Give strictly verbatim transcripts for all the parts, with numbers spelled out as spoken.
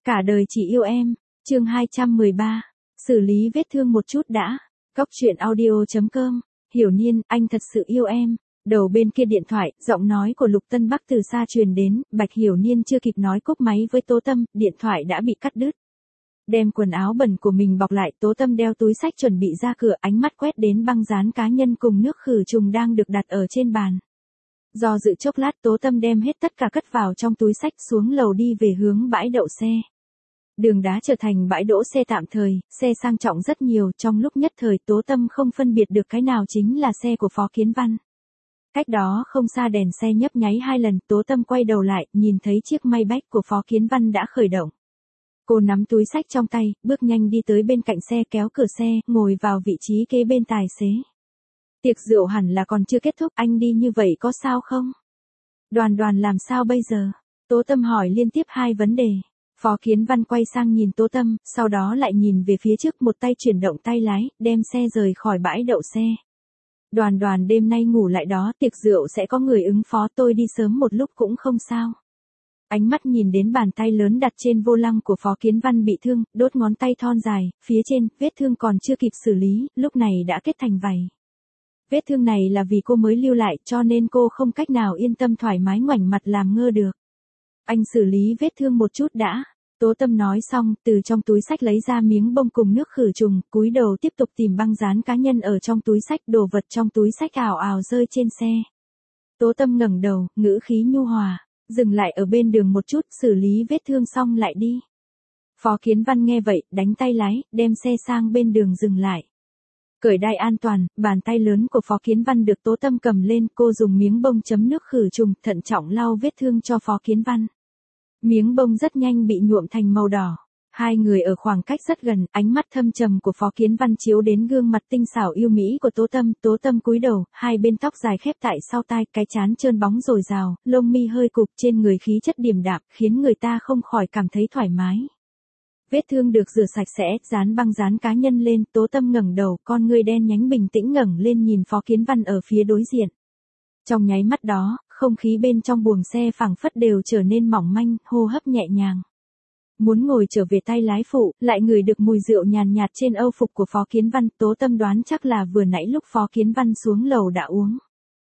Cả đời chỉ yêu em, chương hai trăm mười ba, xử lý vết thương một chút đã. Góc truyện audio chấm com, Hiểu Niên, anh thật sự yêu em. Đầu bên kia điện thoại, giọng nói của Lục Tân Bắc từ xa truyền đến, Bạch Hiểu Niên chưa kịp nói cúp máy với Tố Tâm, điện thoại đã bị cắt đứt. Đem quần áo bẩn của mình bọc lại, Tố Tâm đeo túi xách chuẩn bị ra cửa, ánh mắt quét đến băng dán cá nhân cùng nước khử trùng đang được đặt ở trên bàn. Do dự chốc lát, Tố Tâm đem hết tất cả cất vào trong túi xách, xuống lầu đi về hướng bãi đậu xe. Đường đá trở thành bãi đỗ xe tạm thời, xe sang trọng rất nhiều, trong lúc nhất thời Tố Tâm không phân biệt được cái nào chính là xe của Phó Kiến Văn. Cách đó không xa đèn xe nhấp nháy hai lần, Tố Tâm quay đầu lại, nhìn thấy chiếc Maybach của Phó Kiến Văn đã khởi động. Cô nắm túi xách trong tay, bước nhanh đi tới bên cạnh xe, kéo cửa xe, ngồi vào vị trí kế bên tài xế. Tiệc rượu hẳn là còn chưa kết thúc, anh đi như vậy có sao không? Đoàn Đoàn làm sao bây giờ? Tố Tâm hỏi liên tiếp hai vấn đề. Phó Kiến Văn quay sang nhìn Tố Tâm, sau đó lại nhìn về phía trước, một tay chuyển động tay lái, đem xe rời khỏi bãi đậu xe. Đoàn Đoàn đêm nay ngủ lại đó, tiệc rượu sẽ có người ứng phó, tôi đi sớm một lúc cũng không sao. Ánh mắt nhìn đến bàn tay lớn đặt trên vô lăng của Phó Kiến Văn bị thương, đốt ngón tay thon dài, phía trên, vết thương còn chưa kịp xử lý, lúc này đã kết thành vảy. Vết thương này là vì cô mới lưu lại, cho nên cô không cách nào yên tâm thoải mái ngoảnh mặt làm ngơ được. Anh xử lý vết thương một chút đã. Tố Tâm nói xong, từ trong túi xách lấy ra miếng bông cùng nước khử trùng, cúi đầu tiếp tục tìm băng dán cá nhân ở trong túi xách, đồ vật trong túi xách ào ào rơi trên xe. Tố Tâm ngẩng đầu, ngữ khí nhu hòa, dừng lại ở bên đường một chút, xử lý vết thương xong lại đi. Phó Kiến Văn nghe vậy, đánh tay lái, đem xe sang bên đường dừng lại. Cởi đai an toàn, bàn tay lớn của Phó Kiến Văn được Tố Tâm cầm lên, cô dùng miếng bông chấm nước khử trùng, thận trọng lau vết thương cho Phó Kiến Văn. Miếng bông rất nhanh bị nhuộm thành màu đỏ. Hai người ở khoảng cách rất gần, ánh mắt thâm trầm của Phó Kiến Văn chiếu đến gương mặt tinh xảo yêu mỹ của Tố Tâm. Tố Tâm cúi đầu, hai bên tóc dài khép tại sau tai, cái trán trơn bóng dồi dào, lông mi hơi cụp, trên người khí chất điềm đạm, khiến người ta không khỏi cảm thấy thoải mái. Vết thương được rửa sạch sẽ, dán băng dán cá nhân lên, Tố Tâm ngẩng đầu, con ngươi đen nhánh bình tĩnh ngẩng lên nhìn Phó Kiến Văn ở phía đối diện. Trong nháy mắt đó, không khí bên trong buồng xe phảng phất đều trở nên mỏng manh, hô hấp nhẹ nhàng. Muốn ngồi trở về tay lái phụ, lại ngửi được mùi rượu nhàn nhạt trên âu phục của Phó Kiến Văn, Tố Tâm đoán chắc là vừa nãy lúc Phó Kiến Văn xuống lầu đã uống.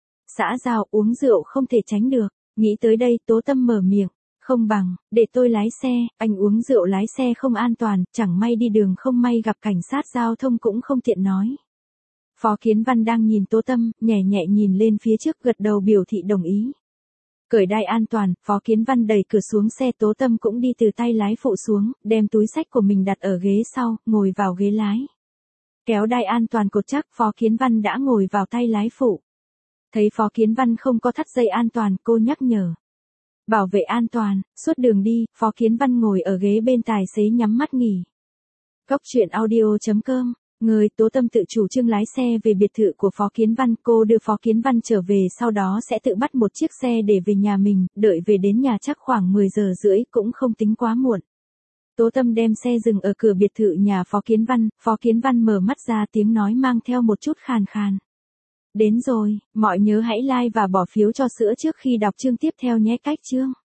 Xã giao, uống rượu không thể tránh được, nghĩ tới đây, Tố Tâm mở miệng. Không bằng, để tôi lái xe, anh uống rượu lái xe không an toàn, chẳng may đi đường không may gặp cảnh sát giao thông cũng không tiện nói. Phó Kiến Văn đang nhìn Tố Tâm, nhẹ nhẹ nhìn lên phía trước, gật đầu biểu thị đồng ý. Cởi đai an toàn, Phó Kiến Văn đẩy cửa xuống xe, Tố Tâm cũng đi từ tay lái phụ xuống, đem túi xách của mình đặt ở ghế sau, ngồi vào ghế lái. Kéo đai an toàn cột chắc, Phó Kiến Văn đã ngồi vào tay lái phụ. Thấy Phó Kiến Văn không có thắt dây an toàn, cô nhắc nhở. Bảo vệ an toàn, suốt đường đi, Phó Kiến Văn ngồi ở ghế bên tài xế nhắm mắt nghỉ. Góc truyện audio chấm com, người Tố Tâm tự chủ trương lái xe về biệt thự của Phó Kiến Văn, cô đưa Phó Kiến Văn trở về, sau đó sẽ tự bắt một chiếc xe để về nhà mình, đợi về đến nhà chắc khoảng mười giờ rưỡi, cũng không tính quá muộn. Tố Tâm đem xe dừng ở cửa biệt thự nhà Phó Kiến Văn, Phó Kiến Văn mở mắt ra, tiếng nói mang theo một chút khàn khàn. Đến rồi, mọi nhớ hãy like và bỏ phiếu cho sữa trước khi đọc chương tiếp theo nhé. Cách chương.